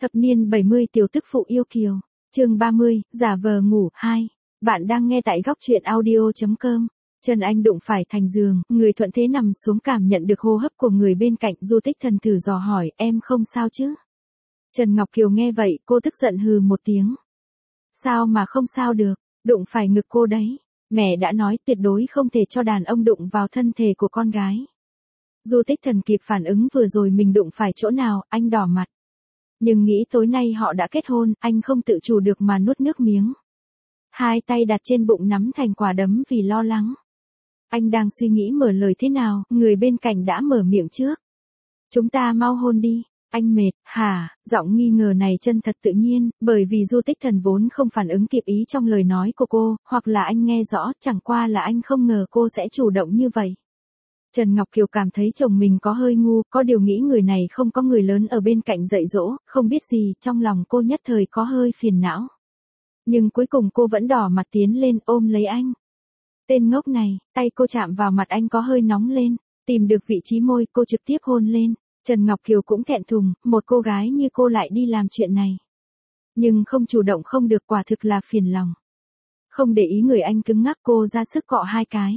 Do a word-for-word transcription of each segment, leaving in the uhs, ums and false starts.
Thập niên bảy mươi tiểu tức phụ yêu kiều. Chương ba mươi, giả vờ ngủ hai. Bạn đang nghe tại góc truyện audio chấm com. Trần Anh đụng phải thành giường, người thuận thế nằm xuống cảm nhận được hô hấp của người bên cạnh. Du Tích Thần thử dò hỏi, em không sao chứ? Trần Ngọc Kiều nghe vậy, cô tức giận hừ một tiếng. Sao mà không sao được, đụng phải ngực cô đấy. Mẹ đã nói tuyệt đối không thể cho đàn ông đụng vào thân thể của con gái. Du Tích Thần kịp phản ứng vừa rồi mình đụng phải chỗ nào, anh đỏ mặt. Nhưng nghĩ tối nay họ đã kết hôn, anh không tự chủ được mà nuốt nước miếng. Hai tay đặt trên bụng nắm thành quả đấm vì lo lắng. Anh đang suy nghĩ mở lời thế nào, người bên cạnh đã mở miệng trước. Chúng ta mau hôn đi, anh mệt, hả? Giọng nghi ngờ này chân thật tự nhiên, bởi vì Du Tích Thần vốn không phản ứng kịp ý trong lời nói của cô, hoặc là anh nghe rõ, chẳng qua là anh không ngờ cô sẽ chủ động như vậy. Trần Ngọc Kiều cảm thấy chồng mình có hơi ngu, có điều nghĩ người này không có người lớn ở bên cạnh dạy dỗ, không biết gì, trong lòng cô nhất thời có hơi phiền não. Nhưng cuối cùng cô vẫn đỏ mặt tiến lên ôm lấy anh. Tên ngốc này, tay cô chạm vào mặt anh có hơi nóng lên, tìm được vị trí môi cô trực tiếp hôn lên. Trần Ngọc Kiều cũng thẹn thùng, một cô gái như cô lại đi làm chuyện này. Nhưng không chủ động không được, quả thực là phiền lòng. Không để ý người anh cứng ngắc, cô ra sức cọ hai cái.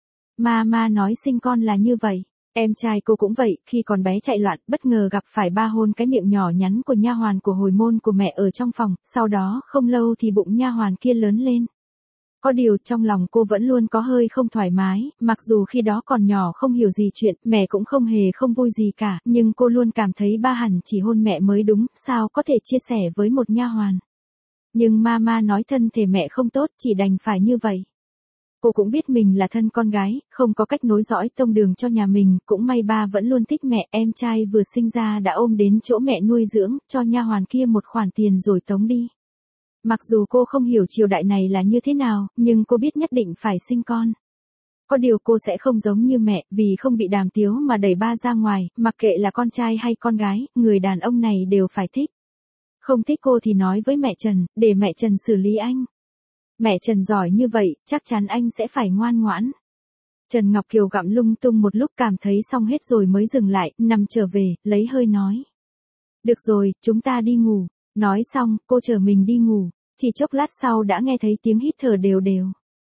Mama nói sinh con là như vậy. Em trai cô cũng vậy, khi còn bé chạy loạn, bất ngờ gặp phải ba hôn cái miệng nhỏ nhắn của nha hoàn của hồi môn của mẹ ở trong phòng, sau đó không lâu thì bụng nha hoàn kia lớn lên. Có điều trong lòng cô vẫn luôn có hơi không thoải mái, mặc dù khi đó còn nhỏ không hiểu gì chuyện, mẹ cũng không hề không vui gì cả, nhưng cô luôn cảm thấy ba hẳn chỉ hôn mẹ mới đúng, sao có thể chia sẻ với một nha hoàn. Nhưng mama nói thân thể mẹ không tốt, chỉ đành phải như vậy. Cô cũng biết mình là thân con gái, không có cách nối dõi tông đường cho nhà mình, cũng may ba vẫn luôn thích mẹ, em trai vừa sinh ra đã ôm đến chỗ mẹ nuôi dưỡng, cho nha hoàn kia một khoản tiền rồi tống đi. Mặc dù cô không hiểu triều đại này là như thế nào, nhưng cô biết nhất định phải sinh con. Có điều cô sẽ không giống như mẹ, vì không bị đàm tiếu mà đẩy ba ra ngoài, mặc kệ là con trai hay con gái, người đàn ông này đều phải thích. Không thích cô thì nói với mẹ Trần, để mẹ Trần xử lý anh. Mẹ Trần giỏi như vậy, chắc chắn anh sẽ phải ngoan ngoãn. Trần Ngọc Kiều gặm lung tung một lúc cảm thấy xong hết rồi mới dừng lại, nằm trở về, lấy hơi nói. Được rồi, chúng ta đi ngủ. Nói xong, cô chở mình đi ngủ. Chỉ chốc lát sau đã nghe thấy tiếng hít thở đều đều.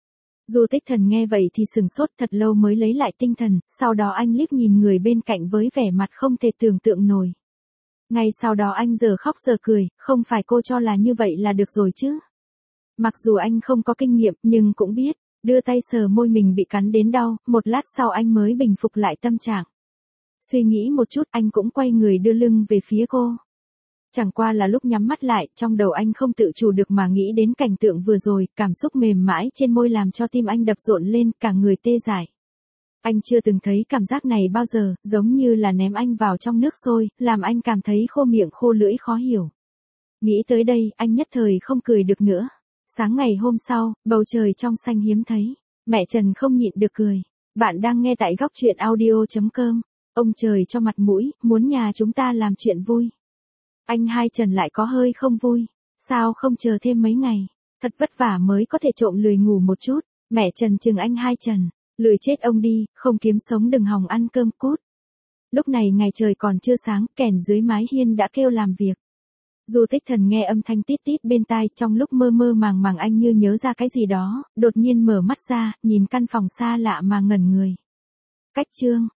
Du Tích Thần nghe vậy thì sừng sốt thật lâu mới lấy lại tinh thần, sau đó anh liếc nhìn người bên cạnh với vẻ mặt không thể tưởng tượng nổi. Ngay sau đó anh giờ khóc giờ cười, không phải cô cho là như vậy là được rồi chứ. Mặc dù anh không có kinh nghiệm, nhưng cũng biết, đưa tay sờ môi mình bị cắn đến đau, một lát sau anh mới bình phục lại tâm trạng. Suy nghĩ một chút anh cũng quay người đưa lưng về phía cô. Chẳng qua là lúc nhắm mắt lại, trong đầu anh không tự chủ được mà nghĩ đến cảnh tượng vừa rồi, cảm xúc mềm mãi trên môi làm cho tim anh đập rộn lên, cả người tê dại. Anh chưa từng thấy cảm giác này bao giờ, giống như là ném anh vào trong nước sôi, làm anh cảm thấy khô miệng khô lưỡi khó hiểu. Nghĩ tới đây, anh nhất thời không cười được nữa. Sáng ngày hôm sau, bầu trời trong xanh hiếm thấy. Mẹ Trần không nhịn được cười. Bạn đang nghe tại góc truyện audio chấm com. Ông trời cho mặt mũi, muốn nhà chúng ta làm chuyện vui. Anh hai Trần lại có hơi không vui. Sao không chờ thêm mấy ngày? Thật vất vả mới có thể trộm lười ngủ một chút. Mẹ Trần chừng anh hai Trần. Lười chết ông đi, không kiếm sống đừng hòng ăn cơm cút. Lúc này ngày trời còn chưa sáng, kèn dưới mái hiên đã kêu làm việc. Du Tích Thần nghe âm thanh tít tít bên tai, trong lúc mơ mơ màng màng anh như nhớ ra cái gì đó, đột nhiên mở mắt ra, nhìn căn phòng xa lạ mà ngẩn người. Cách chương,